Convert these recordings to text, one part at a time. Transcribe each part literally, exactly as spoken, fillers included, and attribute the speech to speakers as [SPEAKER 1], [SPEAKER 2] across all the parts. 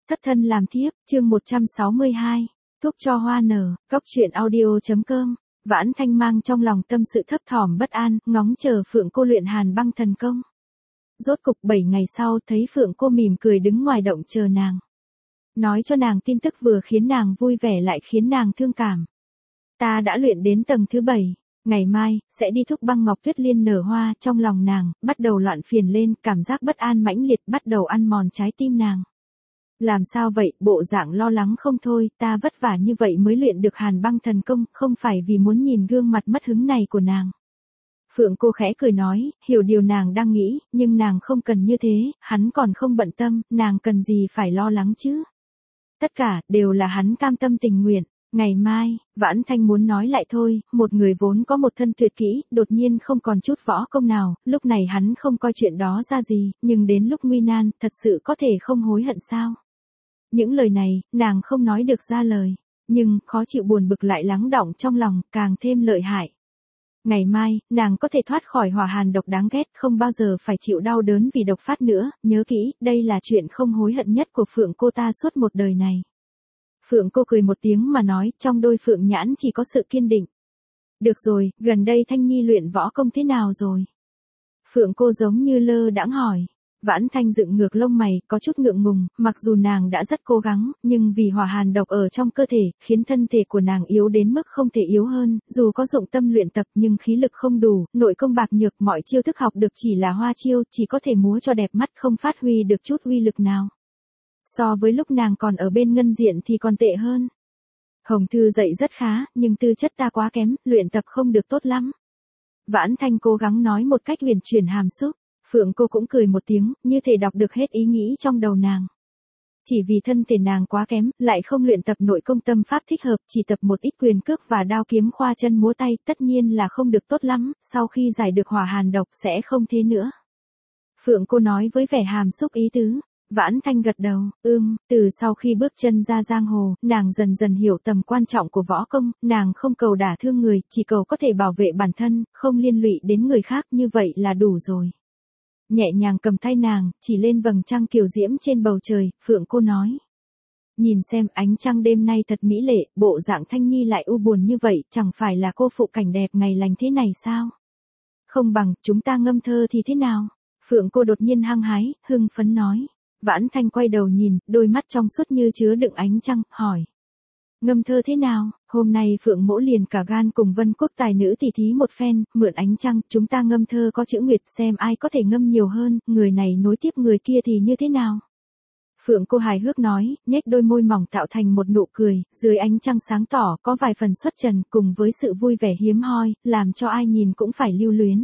[SPEAKER 1] Thất thân làm thiếp, chương một trăm sáu mươi hai, thuốc cho hoa nở, góc truyện audio.com. Vãn Thanh mang trong lòng tâm sự thấp thỏm bất an, ngóng chờ Phượng Cô luyện Hàn Băng thần công. Rốt cục bảy ngày sau thấy Phượng Cô mỉm cười đứng ngoài động chờ nàng. Nói cho nàng tin tức vừa khiến nàng vui vẻ lại khiến nàng thương cảm. Ta đã luyện đến tầng thứ bảy, ngày mai, sẽ đi thúc băng ngọc tuyết liên nở hoa. Trong lòng nàng, bắt đầu loạn phiền lên, cảm giác bất an mãnh liệt bắt đầu ăn mòn trái tim nàng. Làm sao vậy, bộ dạng lo lắng không thôi, ta vất vả như vậy mới luyện được Hàn Băng thần công, không phải vì muốn nhìn gương mặt mất hứng này của nàng. Phượng Cô khẽ cười nói, hiểu điều nàng đang nghĩ, nhưng nàng không cần như thế, hắn còn không bận tâm, nàng cần gì phải lo lắng chứ. Tất cả, đều là hắn cam tâm tình nguyện. Ngày mai, Vãn Thanh muốn nói lại thôi, một người vốn có một thân tuyệt kỹ, đột nhiên không còn chút võ công nào, lúc này hắn không coi chuyện đó ra gì, nhưng đến lúc nguy nan, thật sự có thể không hối hận sao? Những lời này, nàng không nói được ra lời, nhưng khó chịu buồn bực lại lắng đọng trong lòng, càng thêm lợi hại. Ngày mai, nàng có thể thoát khỏi hỏa hàn độc đáng ghét, không bao giờ phải chịu đau đớn vì độc phát nữa, nhớ kỹ, đây là chuyện không hối hận nhất của Phượng Cô ta suốt một đời này. Phượng Cô cười một tiếng mà nói, trong đôi phượng nhãn chỉ có sự kiên định. Được rồi, gần đây Thanh Nhi luyện võ công thế nào rồi? Phượng Cô giống như lơ đãng hỏi. Vãn Thanh dựng ngược lông mày, có chút ngượng ngùng, mặc dù nàng đã rất cố gắng, nhưng vì hỏa hàn độc ở trong cơ thể, khiến thân thể của nàng yếu đến mức không thể yếu hơn, dù có dụng tâm luyện tập nhưng khí lực không đủ, nội công bạc nhược, mọi chiêu thức học được chỉ là hoa chiêu, chỉ có thể múa cho đẹp mắt không phát huy được chút uy lực nào. So với lúc nàng còn ở bên ngân diện thì còn tệ hơn. Hồng Thư dạy rất khá, nhưng tư chất ta quá kém, luyện tập không được tốt lắm. Vãn Thanh cố gắng nói một cách huyền chuyển hàm xúc. Phượng Cô cũng cười một tiếng, như thể đọc được hết ý nghĩ trong đầu nàng. Chỉ vì thân thể nàng quá kém, lại không luyện tập nội công tâm pháp thích hợp, chỉ tập một ít quyền cước và đao kiếm khoa chân múa tay, tất nhiên là không được tốt lắm, sau khi giải được hỏa hàn độc sẽ không thế nữa. Phượng Cô nói với vẻ hàm xúc ý tứ. Vãn Thanh gật đầu, ưm, từ sau khi bước chân ra giang hồ, nàng dần dần hiểu tầm quan trọng của võ công, nàng không cầu đả thương người, chỉ cầu có thể bảo vệ bản thân, không liên lụy đến người khác, như vậy là đủ rồi. Nhẹ nhàng cầm tay nàng, chỉ lên vầng trăng kiều diễm trên bầu trời, Phượng Cô nói. Nhìn xem ánh trăng đêm nay thật mỹ lệ, bộ dạng Thanh Nhi lại u buồn như vậy, chẳng phải là cô phụ cảnh đẹp ngày lành thế này sao? Không bằng, chúng ta ngâm thơ thì thế nào? Phượng Cô đột nhiên hăng hái, hưng phấn nói. Vãn Thanh quay đầu nhìn, đôi mắt trong suốt như chứa đựng ánh trăng, hỏi. Ngâm thơ thế nào? Hôm nay Phượng Mỗ liền cả gan cùng Vân Quốc tài nữ tỉ thí một phen, mượn ánh trăng, chúng ta ngâm thơ có chữ nguyệt xem ai có thể ngâm nhiều hơn, người này nối tiếp người kia thì như thế nào? Phượng Cô hài hước nói, nhếch đôi môi mỏng tạo thành một nụ cười, dưới ánh trăng sáng tỏ, có vài phần xuất trần, cùng với sự vui vẻ hiếm hoi, làm cho ai nhìn cũng phải lưu luyến.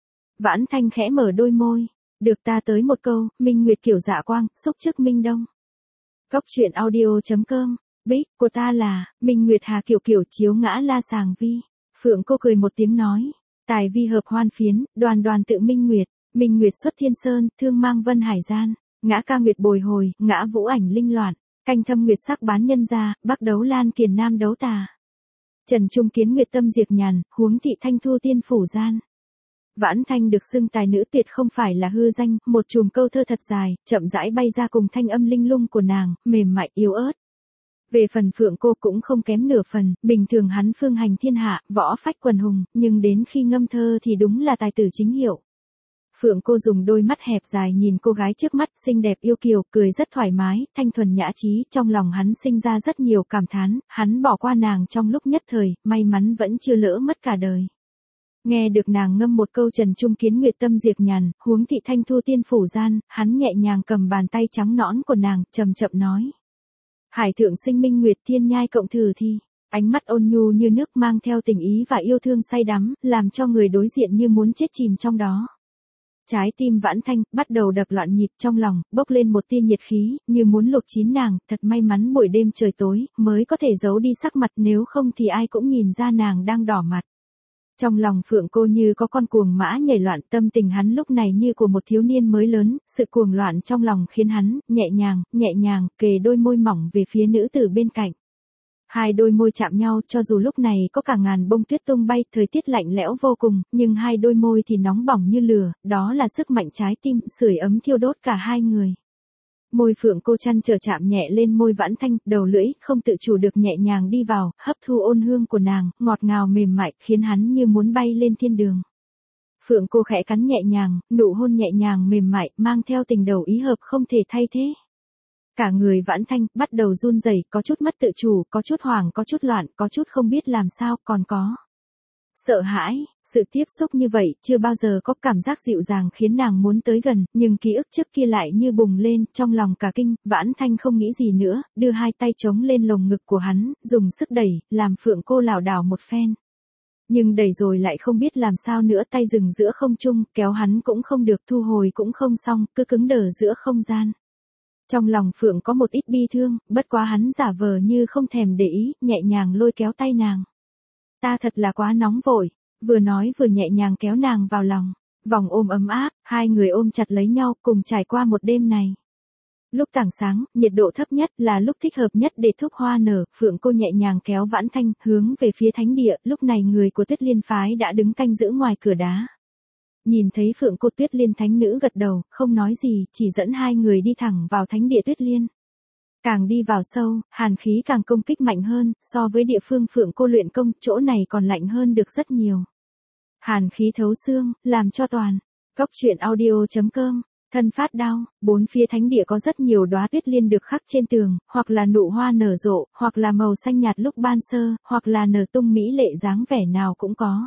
[SPEAKER 1] Vãn Thanh khẽ mở đôi môi. Được ta tới một câu, minh nguyệt kiểu dạ quang, xúc trước minh đông. Góc truyện audio.com. Bích, của ta là, Minh Nguyệt Hà kiểu kiểu chiếu ngã la sàng vi. Phượng Cô cười một tiếng nói. Tài vi hợp hoan phiến, đoàn đoàn tự Minh Nguyệt. Minh Nguyệt xuất thiên sơn, thương mang vân hải gian. Ngã ca nguyệt bồi hồi, ngã vũ ảnh linh loạn. Canh thâm nguyệt sắc bán nhân gia, bắc đấu lan kiền nam đấu tà. Trần trung kiến nguyệt tâm diệt nhàn, huống thị thanh thu tiên phủ gian. Vãn Thanh được xưng tài nữ tuyệt không phải là hư danh, một chùm câu thơ thật dài, chậm rãi bay ra cùng thanh âm linh lung của nàng, mềm mại yếu ớt. Về phần Phượng Cô cũng không kém nửa phần, bình thường hắn phương hành thiên hạ, võ phách quần hùng, nhưng đến khi ngâm thơ thì đúng là tài tử chính hiệu. Phượng Cô dùng đôi mắt hẹp dài nhìn cô gái trước mắt, xinh đẹp yêu kiều, cười rất thoải mái, thanh thuần nhã trí, trong lòng hắn sinh ra rất nhiều cảm thán, hắn bỏ qua nàng trong lúc nhất thời, may mắn vẫn chưa lỡ mất cả đời. Nghe được nàng ngâm một câu trần trung kiến nguyệt tâm diệt nhàn, huống thị thanh thu tiên phủ gian, hắn nhẹ nhàng cầm bàn tay trắng nõn của nàng, chậm chậm nói. Hải thượng sinh minh nguyệt thiên nhai cộng thử thi, ánh mắt ôn nhu như nước mang theo tình ý và yêu thương say đắm, làm cho người đối diện như muốn chết chìm trong đó. Trái tim Vãn Thanh bắt đầu đập loạn nhịp trong lòng, bốc lên một tia nhiệt khí, như muốn luộc chín nàng, thật may mắn buổi đêm trời tối, mới có thể giấu đi sắc mặt, nếu không thì ai cũng nhìn ra nàng đang đỏ mặt. Trong lòng Phượng Cô như có con cuồng mã nhảy loạn, tâm tình hắn lúc này như của một thiếu niên mới lớn, sự cuồng loạn trong lòng khiến hắn, nhẹ nhàng, nhẹ nhàng, kề đôi môi mỏng về phía nữ tử bên cạnh. Hai đôi môi chạm nhau, cho dù lúc này có cả ngàn bông tuyết tung bay, thời tiết lạnh lẽo vô cùng, nhưng hai đôi môi thì nóng bỏng như lửa, đó là sức mạnh trái tim, sưởi ấm thiêu đốt cả hai người. Môi Phượng Cô chăn trở chạm nhẹ lên môi Vãn Thanh, đầu lưỡi không tự chủ được nhẹ nhàng đi vào, hấp thu ôn hương của nàng, ngọt ngào mềm mại, khiến hắn như muốn bay lên thiên đường. Phượng Cô khẽ cắn nhẹ nhàng, nụ hôn nhẹ nhàng mềm mại, mang theo tình đầu ý hợp không thể thay thế. Cả người Vãn Thanh bắt đầu run rẩy, có chút mất tự chủ, có chút hoảng, có chút loạn, có chút không biết làm sao, còn có sợ hãi. Sự tiếp xúc như vậy chưa bao giờ có cảm giác dịu dàng khiến nàng muốn tới gần, nhưng ký ức trước kia lại như bùng lên, trong lòng cả kinh. Vãn Thanh không nghĩ gì nữa, đưa hai tay chống lên lồng ngực của hắn, dùng sức đẩy, làm Phượng Cô lảo đảo một phen. Nhưng đẩy rồi lại không biết làm sao nữa, tay dừng giữa không trung, kéo hắn cũng không được, thu hồi cũng không xong, cứ cứng đờ giữa không gian. Trong lòng Phượng có một ít bi thương, bất quá hắn giả vờ như không thèm để ý, nhẹ nhàng lôi kéo tay nàng. Ta thật là quá nóng vội, vừa nói vừa nhẹ nhàng kéo nàng vào lòng. Vòng ôm ấm áp, hai người ôm chặt lấy nhau, cùng trải qua một đêm này. Lúc tảng sáng, nhiệt độ thấp nhất là lúc thích hợp nhất để thúc hoa nở, Phượng Cô nhẹ nhàng kéo Vãn Thanh, hướng về phía thánh địa, lúc này người của Tuyết Liên phái đã đứng canh giữ ngoài cửa đá. Nhìn thấy Phượng Cô, Tuyết Liên thánh nữ gật đầu, không nói gì, chỉ dẫn hai người đi thẳng vào thánh địa Tuyết Liên. Càng đi vào sâu, hàn khí càng công kích mạnh hơn, so với địa phương Phượng Cô luyện công, chỗ này còn lạnh hơn được rất nhiều. Hàn khí thấu xương, làm cho toàn. Góc truyện audio chấm com, thân phát đau, bốn phía thánh địa có rất nhiều đóa tuyết liên được khắc trên tường, hoặc là nụ hoa nở rộ, hoặc là màu xanh nhạt lúc ban sơ, hoặc là nở tung mỹ lệ dáng vẻ nào cũng có.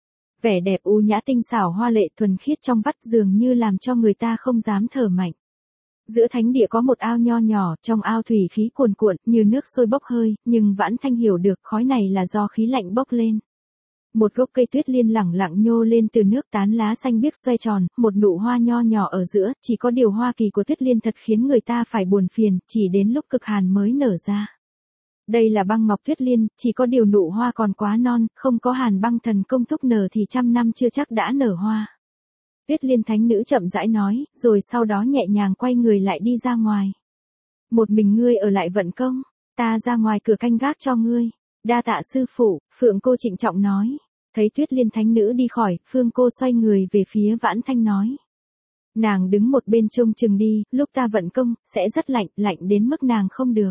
[SPEAKER 1] Vẻ đẹp u nhã tinh xảo hoa lệ thuần khiết trong vắt dường như làm cho người ta không dám thở mạnh. Giữa thánh địa có một ao nho nhỏ, trong ao thủy khí cuồn cuộn, như nước sôi bốc hơi, nhưng Vãn Thanh hiểu được khói này là do khí lạnh bốc lên. Một gốc cây tuyết liên lẳng lặng nhô lên từ nước, tán lá xanh biếc xoay tròn, một nụ hoa nho nhỏ ở giữa, chỉ có điều hoa kỳ của tuyết liên thật khiến người ta phải buồn phiền, chỉ đến lúc cực hàn mới nở ra. Đây là băng ngọc tuyết liên, chỉ có điều nụ hoa còn quá non, không có hàn băng thần công thúc nở thì trăm năm chưa chắc đã nở hoa. Tuyết Liên thánh nữ chậm rãi nói, rồi sau đó nhẹ nhàng quay người lại đi ra ngoài. Một mình ngươi ở lại vận công, ta ra ngoài cửa canh gác cho ngươi. Đa tạ sư phụ, Phượng Cô trịnh trọng nói. Thấy Tuyết Liên thánh nữ đi khỏi, Phượng Cô xoay người về phía Vãn Thanh nói. Nàng đứng một bên trông chừng đi, lúc ta vận công, sẽ rất lạnh, lạnh đến mức nàng không được.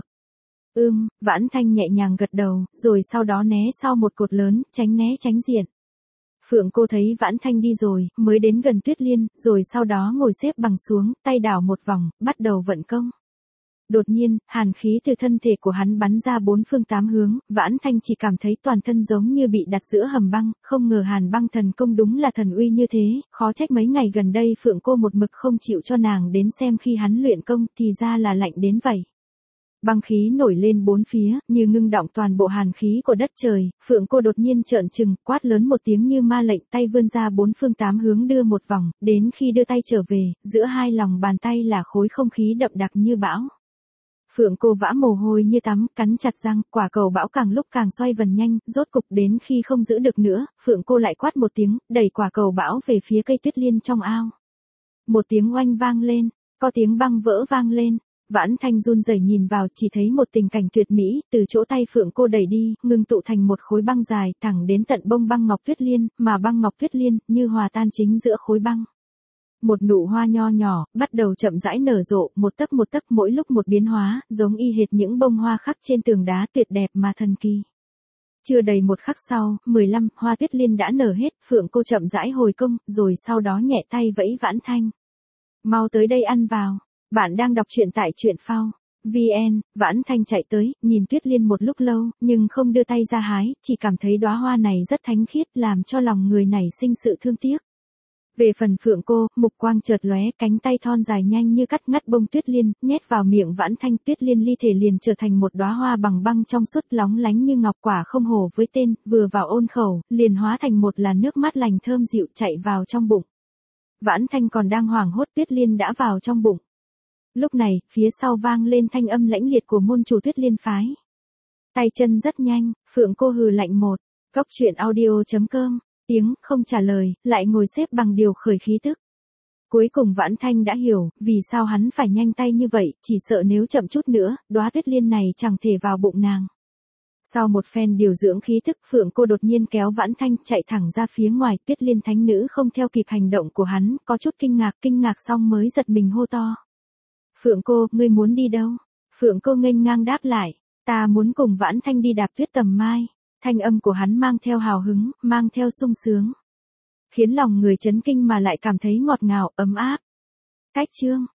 [SPEAKER 1] Ưm, Vãn Thanh nhẹ nhàng gật đầu, rồi sau đó né sau một cột lớn, tránh né tránh diện. Phượng Cô thấy Vãn Thanh đi rồi, mới đến gần Tuyết Liên, rồi sau đó ngồi xếp bằng xuống, tay đảo một vòng, bắt đầu vận công. Đột nhiên, hàn khí từ thân thể của hắn bắn ra bốn phương tám hướng, Vãn Thanh chỉ cảm thấy toàn thân giống như bị đặt giữa hầm băng, không ngờ hàn băng thần công đúng là thần uy như thế, khó trách mấy ngày gần đây Phượng Cô một mực không chịu cho nàng đến xem khi hắn luyện công, thì ra là lạnh đến vậy. Băng khí nổi lên bốn phía, như ngưng đọng toàn bộ hàn khí của đất trời, Phượng Cô đột nhiên trợn trừng, quát lớn một tiếng như ma lệnh, tay vươn ra bốn phương tám hướng đưa một vòng, đến khi đưa tay trở về, giữa hai lòng bàn tay là khối không khí đậm đặc như bão. Phượng Cô vã mồ hôi như tắm, cắn chặt răng, quả cầu bão càng lúc càng xoay vần nhanh, rốt cục đến khi không giữ được nữa, Phượng Cô lại quát một tiếng, đẩy quả cầu bão về phía cây tuyết liên trong ao. Một tiếng oanh vang lên, có tiếng băng vỡ vang lên. Vãn Thanh run rẩy nhìn vào, chỉ thấy một tình cảnh tuyệt mỹ, từ chỗ tay Phượng Cô đẩy đi, ngưng tụ thành một khối băng dài, thẳng đến tận bông băng ngọc tuyết liên, mà băng ngọc tuyết liên, như hòa tan chính giữa khối băng. Một nụ hoa nho nhỏ, bắt đầu chậm rãi nở rộ, một tấc một tấc mỗi lúc một biến hóa, giống y hệt những bông hoa khắc trên tường đá tuyệt đẹp mà thần kỳ. Chưa đầy một khắc sau, mười lăm, hoa tuyết liên đã nở hết, Phượng Cô chậm rãi hồi công, rồi sau đó nhẹ tay vẫy Vãn Thanh. Mau tới đây ăn vào. Bạn đang đọc truyện tại truyện phao chấm vn, Vãn Thanh chạy tới, nhìn Tuyết Liên một lúc lâu, nhưng không đưa tay ra hái, chỉ cảm thấy đóa hoa này rất thánh khiết, làm cho lòng người nảy sinh sự thương tiếc. Về phần Phượng Cô, mục quang chợt lóe, cánh tay thon dài nhanh như cắt ngắt bông Tuyết Liên, nhét vào miệng Vãn Thanh, Tuyết Liên ly thể liền trở thành một đóa hoa bằng băng trong suốt lóng lánh như ngọc, quả không hổ với tên, vừa vào ôn khẩu, liền hóa thành một làn nước mát lành thơm dịu chạy vào trong bụng. Vãn Thanh còn đang hoảng hốt, Tuyết Liên đã vào trong bụng. Lúc này, phía sau vang lên thanh âm lãnh liệt của môn chủ Tuyết Liên phái. Tay chân rất nhanh, Phượng Cô hừ lạnh một. Góc truyện audio chấm com, tiếng không trả lời, lại ngồi xếp bằng điều khởi khí tức. Cuối cùng Vãn Thanh đã hiểu, vì sao hắn phải nhanh tay như vậy, chỉ sợ nếu chậm chút nữa, đóa tuyết liên này chẳng thể vào bụng nàng. Sau một phen điều dưỡng khí thức, Phượng Cô đột nhiên kéo Vãn Thanh chạy thẳng ra phía ngoài, Tuyết Liên thánh nữ không theo kịp hành động của hắn, có chút kinh ngạc, kinh ngạc xong mới giật mình hô to. Phượng cô, ngươi muốn đi đâu? Phượng cô nghênh ngang đáp lại, ta muốn cùng Vãn Thanh đi đạp tuyết tầm mai. Thanh âm của hắn mang theo hào hứng, mang theo sung sướng. Khiến lòng người chấn kinh mà lại cảm thấy ngọt ngào, ấm áp. Cách chương